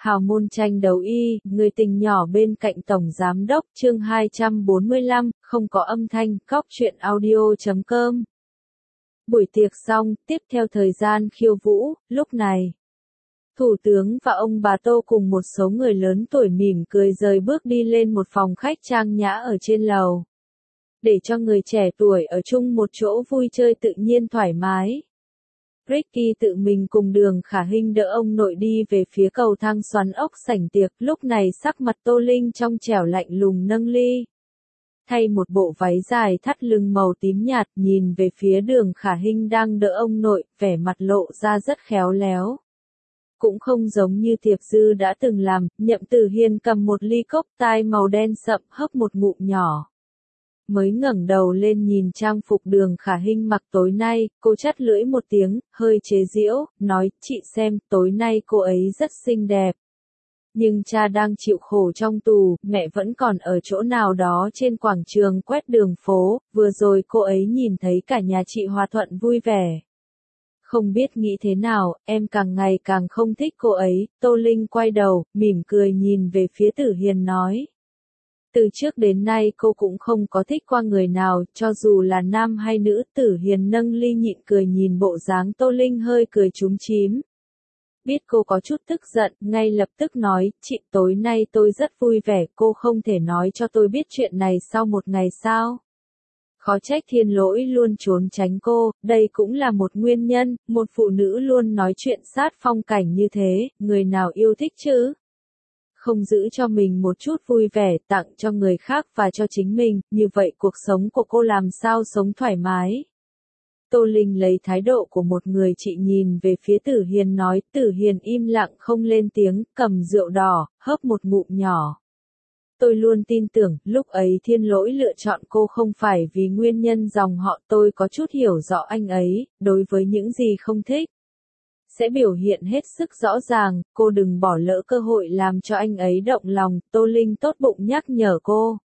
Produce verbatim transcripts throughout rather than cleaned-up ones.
Hào môn tranh đấu y, người tình nhỏ bên cạnh Tổng Giám đốc, chương hai trăm bốn mươi lăm, không có âm thanh, cóc truyện audio chấm com. Buổi tiệc xong, tiếp theo thời gian khiêu vũ, lúc này, Thủ tướng và ông bà Tô cùng một số người lớn tuổi mỉm cười rời bước đi lên một phòng khách trang nhã ở trên lầu. Để cho người trẻ tuổi ở chung một chỗ vui chơi tự nhiên thoải mái. Ricky tự mình cùng Đường Khả Hinh đỡ ông nội đi về phía cầu thang xoắn ốc sảnh tiệc, lúc này sắc mặt Tô Linh trong trẻo lạnh lùng nâng ly. Thay một bộ váy dài thắt lưng màu tím nhạt, nhìn về phía Đường Khả Hinh đang đỡ ông nội, vẻ mặt lộ ra rất khéo léo. Cũng không giống như Tiệp Dư đã từng làm, Nhậm Tử Hiên cầm một ly cốc tai màu đen sậm hấp một ngụm nhỏ. Mới ngẩng đầu lên nhìn trang phục Đường Khả Hinh mặc tối nay, cô chắt lưỡi một tiếng, hơi chế giễu, nói, chị xem, tối nay cô ấy rất xinh đẹp. Nhưng cha đang chịu khổ trong tù, mẹ vẫn còn ở chỗ nào đó trên quảng trường quét đường phố, vừa rồi cô ấy nhìn thấy cả nhà chị hòa thuận vui vẻ. Không biết nghĩ thế nào, em càng ngày càng không thích cô ấy, Tô Linh quay đầu, mỉm cười nhìn về phía Tử Hiền nói. Từ trước đến nay cô cũng không có thích qua người nào, cho dù là nam hay nữ. Tử Hiền nâng ly nhịn cười nhìn bộ dáng Tô Linh hơi cười chúm chím. Biết cô có chút tức giận, ngay lập tức nói, chị tối nay tôi rất vui vẻ, cô không thể nói cho tôi biết chuyện này sau một ngày sao? Khó trách Thiên Lỗi luôn trốn tránh cô, đây cũng là một nguyên nhân, một phụ nữ luôn nói chuyện sát phong cảnh như thế, người nào yêu thích chứ? Không giữ cho mình một chút vui vẻ, tặng cho người khác và cho chính mình, như vậy cuộc sống của cô làm sao sống thoải mái. Tô Linh lấy thái độ của một người chị nhìn về phía Tử Hiền nói, Tử Hiền im lặng không lên tiếng, cầm rượu đỏ, hớp một ngụm nhỏ. Tôi luôn tin tưởng, lúc ấy Thiên Lỗi lựa chọn cô không phải vì nguyên nhân dòng họ, tôi có chút hiểu rõ anh ấy, đối với những gì không thích. Sẽ biểu hiện hết sức rõ ràng, cô đừng bỏ lỡ cơ hội làm cho anh ấy động lòng, Tô Linh tốt bụng nhắc nhở cô.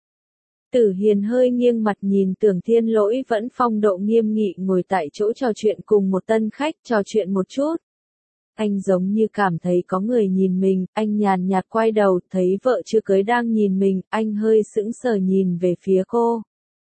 Tử Hiền hơi nghiêng mặt nhìn Tưởng Thiên Lỗi vẫn phong độ nghiêm nghị ngồi tại chỗ trò chuyện cùng một tân khách, trò chuyện một chút. Anh giống như cảm thấy có người nhìn mình, anh nhàn nhạt quay đầu, thấy vợ chưa cưới đang nhìn mình, anh hơi sững sờ nhìn về phía cô.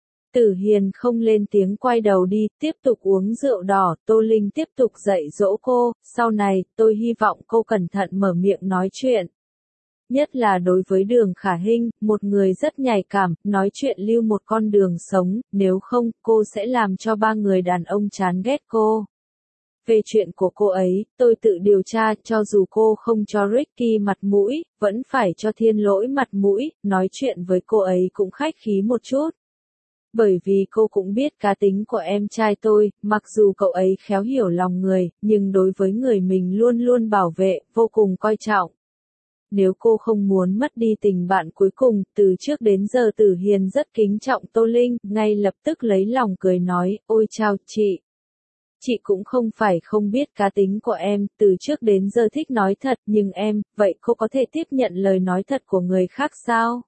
Tử Hiền không lên tiếng quay đầu đi, tiếp tục uống rượu đỏ, Tô Linh tiếp tục dạy dỗ cô, sau này, tôi hy vọng cô cẩn thận mở miệng nói chuyện. Nhất là đối với Đường Khả Hinh, một người rất nhạy cảm, nói chuyện lưu một con đường sống, nếu không, cô sẽ làm cho ba người đàn ông chán ghét cô. Về chuyện của cô ấy, tôi tự điều tra, cho dù cô không cho Ricky mặt mũi, vẫn phải cho Thiên Lỗi mặt mũi, nói chuyện với cô ấy cũng khách khí một chút. Bởi vì cô cũng biết cá tính của em trai tôi, mặc dù cậu ấy khéo hiểu lòng người, nhưng đối với người mình luôn luôn bảo vệ, vô cùng coi trọng. Nếu cô không muốn mất đi tình bạn cuối cùng, từ trước đến giờ Tử Hiền rất kính trọng Tô Linh, ngay lập tức lấy lòng cười nói, ôi chào chị. Chị cũng không phải không biết cá tính của em, từ trước đến giờ thích nói thật, nhưng em, vậy cô có thể tiếp nhận lời nói thật của người khác sao?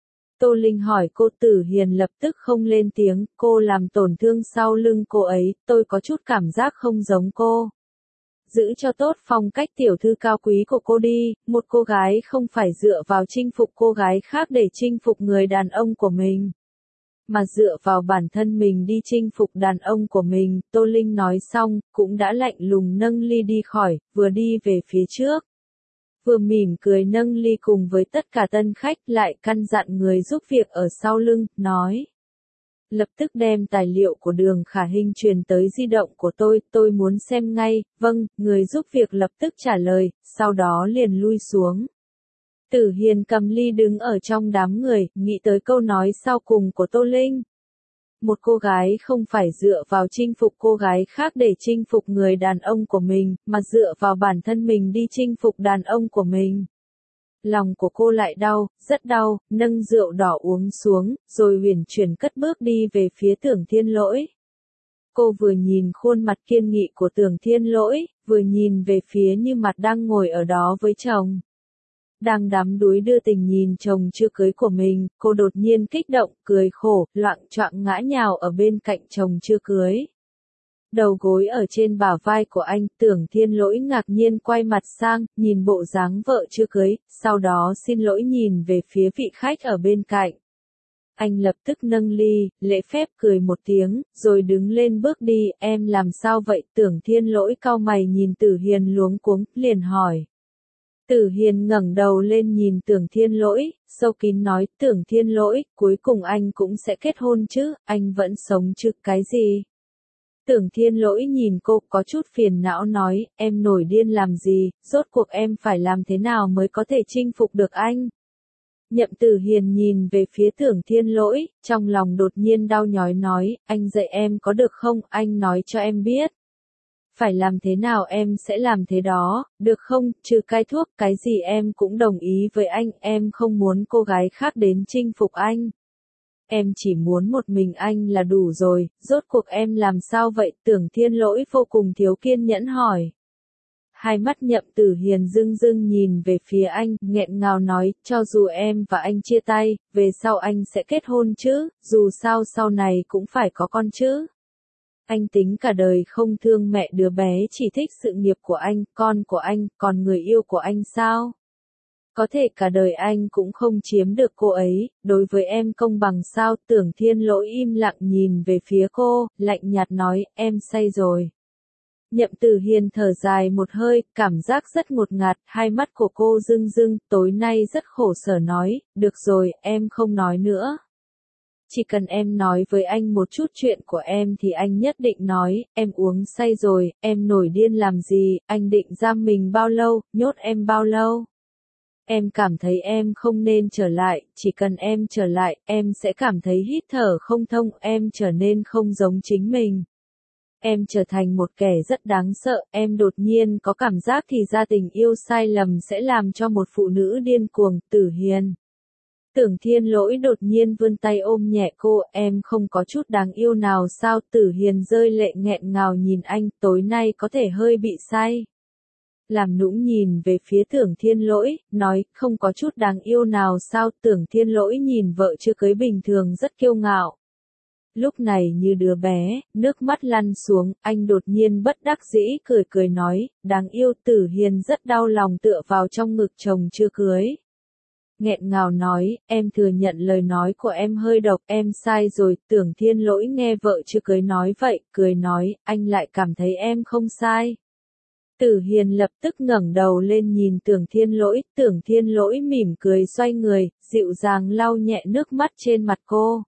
Tô Linh hỏi cô. Tử Hiền lập tức không lên tiếng, cô làm tổn thương sau lưng cô ấy, tôi có chút cảm giác không giống cô. Giữ cho tốt phong cách tiểu thư cao quý của cô đi, một cô gái không phải dựa vào chinh phục cô gái khác để chinh phục người đàn ông của mình. Mà dựa vào bản thân mình đi chinh phục đàn ông của mình, Tô Linh nói xong, cũng đã lạnh lùng nâng ly đi khỏi, vừa đi về phía trước. Vừa mỉm cười nâng ly cùng với tất cả tân khách lại căn dặn người giúp việc ở sau lưng, nói. Lập tức đem tài liệu của Đường Khả Hinh truyền tới di động của tôi, tôi muốn xem ngay, vâng, người giúp việc lập tức trả lời, sau đó liền lui xuống. Tử Hiền cầm ly đứng ở trong đám người, nghĩ tới câu nói sau cùng của Tô Linh. Một cô gái không phải dựa vào chinh phục cô gái khác để chinh phục người đàn ông của mình, mà dựa vào bản thân mình đi chinh phục đàn ông của mình. Lòng của cô lại đau, rất đau, nâng rượu đỏ uống xuống, rồi uyển chuyển cất bước đi về phía Tưởng Thiên Lỗi. Cô vừa nhìn khuôn mặt kiên nghị của Tưởng Thiên Lỗi, vừa nhìn về phía Như Mặt đang ngồi ở đó với chồng. Đang đắm đuối đưa tình nhìn chồng chưa cưới của mình, cô đột nhiên kích động, cười khổ, loạng choạng ngã nhào ở bên cạnh chồng chưa cưới. Đầu gối ở trên bả vai của anh, Tưởng Thiên Lỗi ngạc nhiên quay mặt sang, nhìn bộ dáng vợ chưa cưới, sau đó xin lỗi nhìn về phía vị khách ở bên cạnh. Anh lập tức nâng ly, lễ phép cười một tiếng, rồi đứng lên bước đi, em làm sao vậy? Tưởng Thiên Lỗi cau mày nhìn Tử Hiền luống cuống, liền hỏi. Tử Hiền ngẩng đầu lên nhìn Tưởng Thiên Lỗi, sâu kín nói, Tưởng Thiên Lỗi, cuối cùng anh cũng sẽ kết hôn chứ, anh vẫn sống chứ, cái gì? Tưởng Thiên Lỗi nhìn cô có chút phiền não nói, em nổi điên làm gì, rốt cuộc em phải làm thế nào mới có thể chinh phục được anh? Nhậm Tử Hiền nhìn về phía Tưởng Thiên Lỗi, trong lòng đột nhiên đau nhói nói, anh dạy em có được không, anh nói cho em biết. Phải làm thế nào em sẽ làm thế đó, được không, trừ cai thuốc, cái gì em cũng đồng ý với anh, em không muốn cô gái khác đến chinh phục anh. Em chỉ muốn một mình anh là đủ rồi, rốt cuộc em làm sao vậy? Tưởng Thiên Lỗi vô cùng thiếu kiên nhẫn hỏi. Hai mắt Nhậm Tử Hiền rưng rưng nhìn về phía anh, nghẹn ngào nói, cho dù em và anh chia tay, về sau anh sẽ kết hôn chứ, dù sao sau này cũng phải có con chứ. Anh tính cả đời không thương mẹ đứa bé, chỉ thích sự nghiệp của anh, con của anh, còn người yêu của anh sao? Có thể cả đời anh cũng không chiếm được cô ấy, đối với em công bằng sao? Tưởng Thiên Lỗi im lặng nhìn về phía cô, lạnh nhạt nói, em say rồi. Nhậm Tử Hiền thở dài một hơi, cảm giác rất ngột ngạt, hai mắt của cô rưng rưng, tối nay rất khổ sở nói, được rồi, em không nói nữa. Chỉ cần em nói với anh một chút chuyện của em thì anh nhất định nói, em uống say rồi, em nổi điên làm gì, anh định giam mình bao lâu, nhốt em bao lâu? Em cảm thấy em không nên trở lại, chỉ cần em trở lại, em sẽ cảm thấy hít thở không thông, em trở nên không giống chính mình. Em trở thành một kẻ rất đáng sợ, em đột nhiên có cảm giác thì ra tình yêu sai lầm sẽ làm cho một phụ nữ điên cuồng. Tử Hiền. Tưởng Thiên Lỗi đột nhiên vươn tay ôm nhẹ cô, em không có chút đáng yêu nào sao? Tử Hiền rơi lệ nghẹn ngào nhìn anh, tối nay có thể hơi bị say. Làm nũng nhìn về phía Tưởng Thiên Lỗi, nói, không có chút đáng yêu nào sao? Tưởng Thiên Lỗi nhìn vợ chưa cưới bình thường rất kiêu ngạo. Lúc này như đứa bé, nước mắt lăn xuống, anh đột nhiên bất đắc dĩ cười cười nói, đáng yêu. Tử Hiền rất đau lòng tựa vào trong ngực chồng chưa cưới. Nghẹn ngào nói, em thừa nhận lời nói của em hơi độc, em sai rồi. Tưởng Thiên Lỗi nghe vợ chưa cưới nói vậy, cười nói, anh lại cảm thấy em không sai. Tử Hiền lập tức ngẩng đầu lên nhìn Tưởng Thiên Lỗi, Tưởng Thiên Lỗi mỉm cười xoay người, dịu dàng lau nhẹ nước mắt trên mặt cô.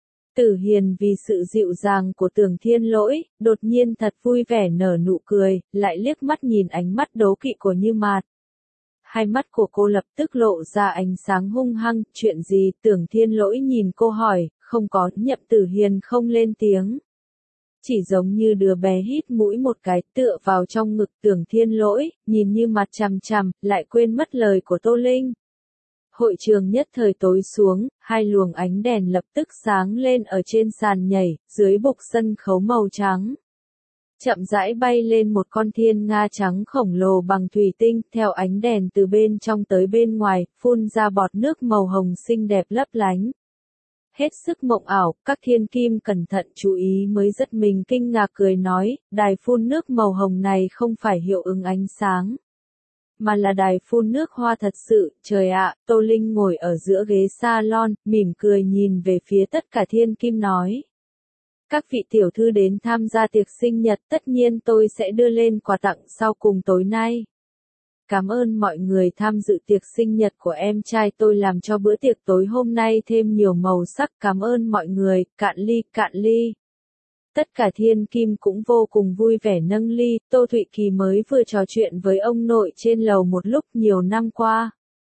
Tử Hiền vì sự dịu dàng của Tưởng Thiên Lỗi, đột nhiên thật vui vẻ nở nụ cười, lại liếc mắt nhìn ánh mắt đố kỵ của Như Mạt. Hai mắt của cô lập tức lộ ra ánh sáng hung hăng, chuyện gì? Tưởng Thiên Lỗi nhìn cô hỏi, không có. Nhậm Tử Hiền không lên tiếng. Chỉ giống như đứa bé hít mũi một cái, tựa vào trong ngực Tưởng Thiên Lỗi, nhìn Như Mạt chằm chằm, lại quên mất lời của Tô Linh. Hội trường nhất thời tối xuống, hai luồng ánh đèn lập tức sáng lên ở trên sàn nhảy, dưới bục sân khấu màu trắng. Chậm rãi bay lên một con thiên nga trắng khổng lồ bằng thủy tinh, theo ánh đèn từ bên trong tới bên ngoài, phun ra bọt nước màu hồng xinh đẹp lấp lánh. Hết sức mộng ảo, các thiên kim cẩn thận chú ý mới rất mình kinh ngạc cười nói, đài phun nước màu hồng này không phải hiệu ứng ánh sáng, mà là đài phun nước hoa thật sự. Trời ạ, Tô Linh ngồi ở giữa ghế salon, mỉm cười nhìn về phía tất cả thiên kim nói. Các vị tiểu thư đến tham gia tiệc sinh nhật, tất nhiên tôi sẽ đưa lên quà tặng sau cùng tối nay. Cảm ơn mọi người tham dự tiệc sinh nhật của em trai tôi làm cho bữa tiệc tối hôm nay thêm nhiều màu sắc. Cảm ơn mọi người, cạn ly, cạn ly. Tất cả thiên kim cũng vô cùng vui vẻ nâng ly. Tô Thụy Kỳ mới vừa trò chuyện với ông nội trên lầu một lúc nhiều năm qua.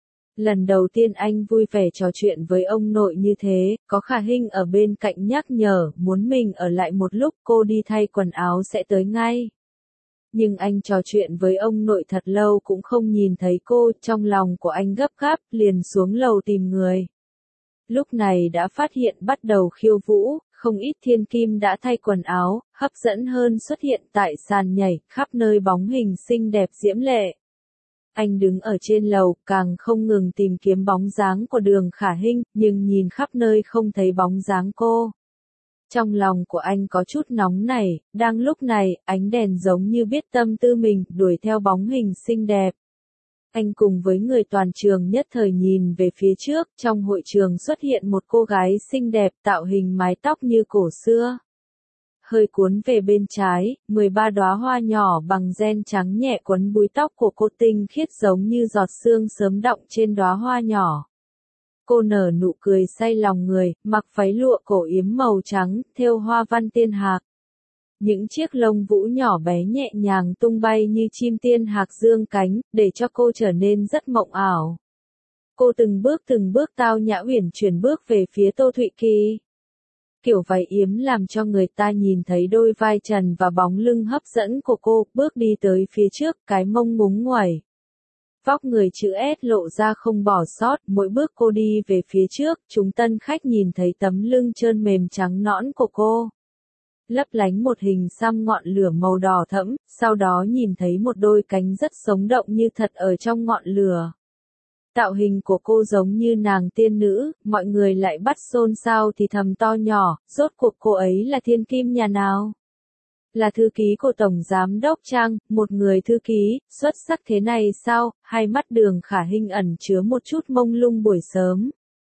Lần đầu tiên anh vui vẻ trò chuyện với ông nội như thế, có Khả Hinh ở bên cạnh nhắc nhở, muốn mình ở lại một lúc, cô đi thay quần áo sẽ tới ngay. Nhưng anh trò chuyện với ông nội thật lâu cũng không nhìn thấy cô, trong lòng của anh gấp gáp, liền xuống lầu tìm người. Lúc này đã phát hiện bắt đầu khiêu vũ, không ít thiên kim đã thay quần áo, hấp dẫn hơn xuất hiện tại sàn nhảy, khắp nơi bóng hình xinh đẹp diễm lệ. Anh đứng ở trên lầu, càng không ngừng tìm kiếm bóng dáng của Đường Khả Hinh, nhưng nhìn khắp nơi không thấy bóng dáng cô. Trong lòng của anh có chút nóng nảy, đang lúc này, ánh đèn giống như biết tâm tư mình, đuổi theo bóng hình xinh đẹp. Anh cùng với người toàn trường nhất thời nhìn về phía trước, trong hội trường xuất hiện một cô gái xinh đẹp tạo hình mái tóc như cổ xưa. Hơi cuốn về bên trái, mười ba đóa hoa nhỏ bằng ren trắng nhẹ quấn búi tóc của cô tinh khiết giống như giọt sương sớm đọng trên đóa hoa nhỏ. Cô nở nụ cười say lòng người, mặc váy lụa cổ yếm màu trắng, thêu hoa văn tiên hạc. Những chiếc lông vũ nhỏ bé nhẹ nhàng tung bay như chim tiên hạc dương cánh, để cho cô trở nên rất mộng ảo. Cô từng bước từng bước tao nhã uyển chuyển bước về phía Tô Thụy Kỳ. Kiểu váy yếm làm cho người ta nhìn thấy đôi vai trần và bóng lưng hấp dẫn của cô, bước đi tới phía trước, cái mông ngúng nguẩy. Vóc người chữ S lộ ra không bỏ sót, mỗi bước cô đi về phía trước, chúng tân khách nhìn thấy tấm lưng trơn mềm trắng nõn của cô. Lấp lánh một hình xăm ngọn lửa màu đỏ thẫm, sau đó nhìn thấy một đôi cánh rất sống động như thật ở trong ngọn lửa. Tạo hình của cô giống như nàng tiên nữ, mọi người lại bắt xôn xao thì thầm to nhỏ, rốt cuộc cô ấy là thiên kim nhà nào? Là thư ký của Tổng Giám Đốc Trang, một người thư ký, xuất sắc thế này sao? Hai mắt Đường Khả Hinh ẩn chứa một chút mông lung buổi sớm.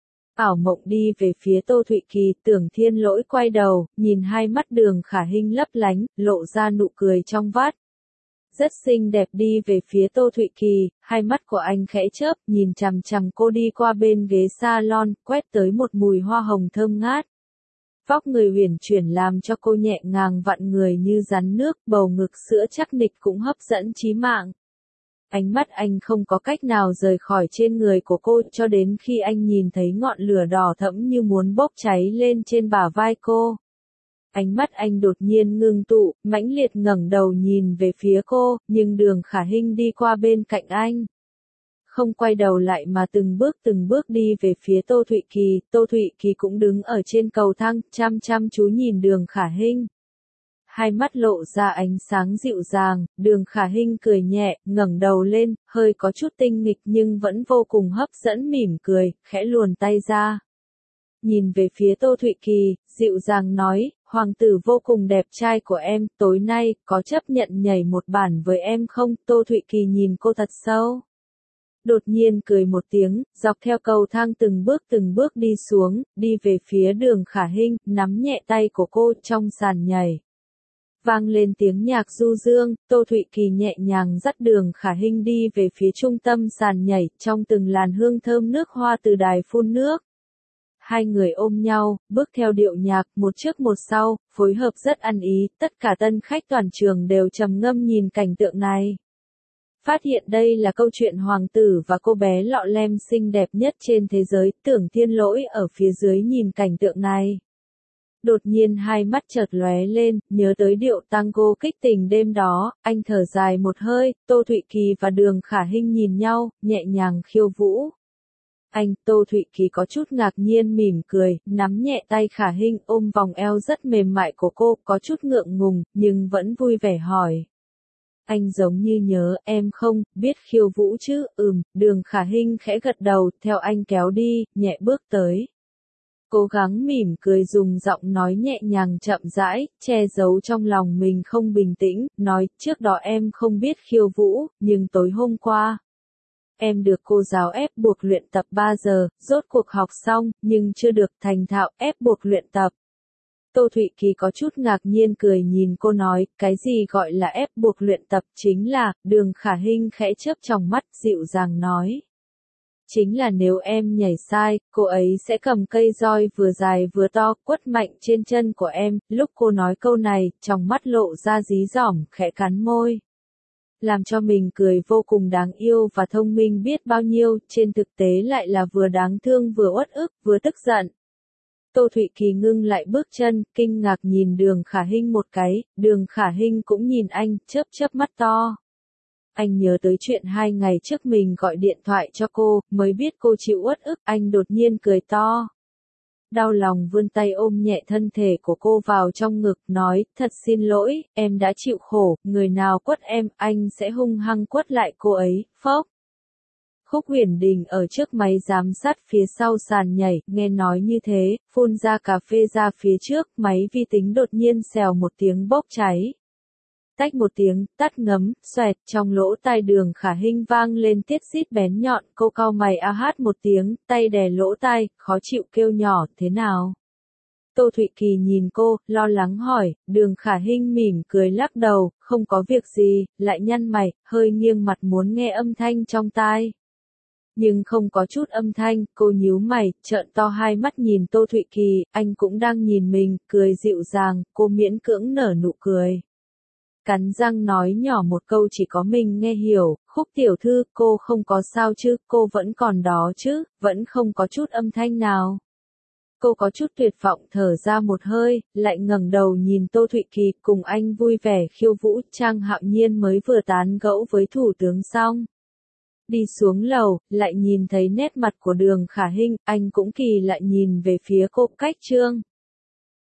Ảo mộng đi về phía Tô Thụy Kỳ, Tưởng Thiên Lỗi quay đầu, nhìn hai mắt Đường Khả Hinh lấp lánh, lộ ra nụ cười trong vắt. Rất xinh đẹp đi về phía Tô Thụy Kỳ, hai mắt của anh khẽ chớp, nhìn chằm chằm cô đi qua bên ghế salon, quét tới một mùi hoa hồng thơm ngát. Vóc người huyền chuyển làm cho cô nhẹ nhàng vặn người như rắn nước, bầu ngực sữa chắc nịch cũng hấp dẫn chí mạng. Ánh mắt anh không có cách nào rời khỏi trên người của cô cho đến khi anh nhìn thấy ngọn lửa đỏ thẫm như muốn bốc cháy lên trên bả vai cô. Ánh mắt anh đột nhiên ngưng tụ, mãnh liệt ngẩng đầu nhìn về phía cô, nhưng Đường Khả Hinh đi qua bên cạnh anh. Không quay đầu lại mà từng bước từng bước đi về phía Tô Thụy Kỳ, Tô Thụy Kỳ cũng đứng ở trên cầu thang, chăm chăm chú nhìn Đường Khả Hinh. Hai mắt lộ ra ánh sáng dịu dàng, Đường Khả Hinh cười nhẹ, ngẩng đầu lên, hơi có chút tinh nghịch nhưng vẫn vô cùng hấp dẫn mỉm cười, khẽ luồn tay ra. Nhìn về phía Tô Thụy Kỳ, dịu dàng nói, hoàng tử vô cùng đẹp trai của em, tối nay, có chấp nhận nhảy một bản với em không? Tô Thụy Kỳ nhìn cô thật sâu. Đột nhiên cười một tiếng, dọc theo cầu thang từng bước từng bước đi xuống, đi về phía Đường Khả Hinh, nắm nhẹ tay của cô trong sàn nhảy. Vang lên tiếng nhạc du dương, Tô Thụy Kỳ nhẹ nhàng dắt Đường Khả Hinh đi về phía trung tâm sàn nhảy, trong từng làn hương thơm nước hoa từ đài phun nước. Hai người ôm nhau, bước theo điệu nhạc, một trước một sau, phối hợp rất ăn ý, tất cả tân khách toàn trường đều trầm ngâm nhìn cảnh tượng này. Phát hiện đây là câu chuyện hoàng tử và cô bé lọ lem xinh đẹp nhất trên thế giới, Tưởng Thiên Lỗi ở phía dưới nhìn cảnh tượng này. Đột nhiên hai mắt chợt lóe lên, nhớ tới điệu tango kích tình đêm đó, anh thở dài một hơi, Tô Thụy Kỳ và Đường Khả Hinh nhìn nhau, nhẹ nhàng khiêu vũ. Anh, Tô Thụy Kỳ có chút ngạc nhiên mỉm cười, nắm nhẹ tay Khả Hinh ôm vòng eo rất mềm mại của cô, có chút ngượng ngùng, nhưng vẫn vui vẻ hỏi. Anh giống như nhớ, em không, biết khiêu vũ chứ, ừm, Đường Khả Hinh khẽ gật đầu, theo anh kéo đi, nhẹ bước tới. Cố gắng mỉm cười dùng giọng nói nhẹ nhàng chậm rãi, che giấu trong lòng mình không bình tĩnh, nói, trước đó em không biết khiêu vũ, nhưng tối hôm qua. Em được cô giáo ép buộc luyện tập ba giờ, rốt cuộc học xong, nhưng chưa được thành thạo, ép buộc luyện tập. Tô Thụy Kỳ có chút ngạc nhiên cười nhìn cô nói, cái gì gọi là ép buộc luyện tập chính là, Đường Khả Hinh khẽ chớp tròng mắt dịu dàng nói. Chính là nếu em nhảy sai, cô ấy sẽ cầm cây roi vừa dài vừa to, quất mạnh trên chân của em, lúc cô nói câu này, trong mắt lộ ra dí dỏm, khẽ cắn môi. Làm cho mình cười vô cùng đáng yêu và thông minh biết bao nhiêu, trên thực tế lại là vừa đáng thương vừa uất ức, vừa tức giận. Tô Thụy Kỳ ngưng lại bước chân, kinh ngạc nhìn Đường Khả Hinh một cái, Đường Khả Hinh cũng nhìn anh, chớp chớp mắt to. Anh nhớ tới chuyện hai ngày trước mình gọi điện thoại cho cô, mới biết cô chịu uất ức, anh đột nhiên cười to. Đau lòng vươn tay ôm nhẹ thân thể của cô vào trong ngực, nói, thật xin lỗi, em đã chịu khổ, người nào quất em, anh sẽ hung hăng quất lại cô ấy, phốc. Khúc Huyền Đình ở trước máy giám sát phía sau sàn nhảy, nghe nói như thế, phun ra cà phê ra phía trước, máy vi tính đột nhiên xèo một tiếng bốc cháy. Tách một tiếng, tắt ngấm, xoẹt, trong lỗ tai Đường Khả Hinh vang lên tiết xít bén nhọn, cô cau mày a hát một tiếng, tay đè lỗ tai, khó chịu kêu nhỏ, thế nào? Tô Thụy Kỳ nhìn cô, lo lắng hỏi, Đường Khả Hinh mỉm cười lắc đầu, không có việc gì, lại nhăn mày, hơi nghiêng mặt muốn nghe âm thanh trong tai. Nhưng không có chút âm thanh, cô nhíu mày, trợn to hai mắt nhìn Tô Thụy Kỳ, anh cũng đang nhìn mình, cười dịu dàng, cô miễn cưỡng nở nụ cười. Cắn răng nói nhỏ một câu chỉ có mình nghe hiểu, Khúc tiểu thư, cô không có sao chứ, cô vẫn còn đó chứ, vẫn không có chút âm thanh nào. Cô có chút tuyệt vọng thở ra một hơi, lại ngẩng đầu nhìn Tô Thụy Kỳ, cùng anh vui vẻ khiêu vũ, Trang Hạo Nhiên mới vừa tán gẫu với thủ tướng xong. Đi xuống lầu, lại nhìn thấy nét mặt của Đường Khả Hinh, anh cũng kỳ lại nhìn về phía cô, cách Trương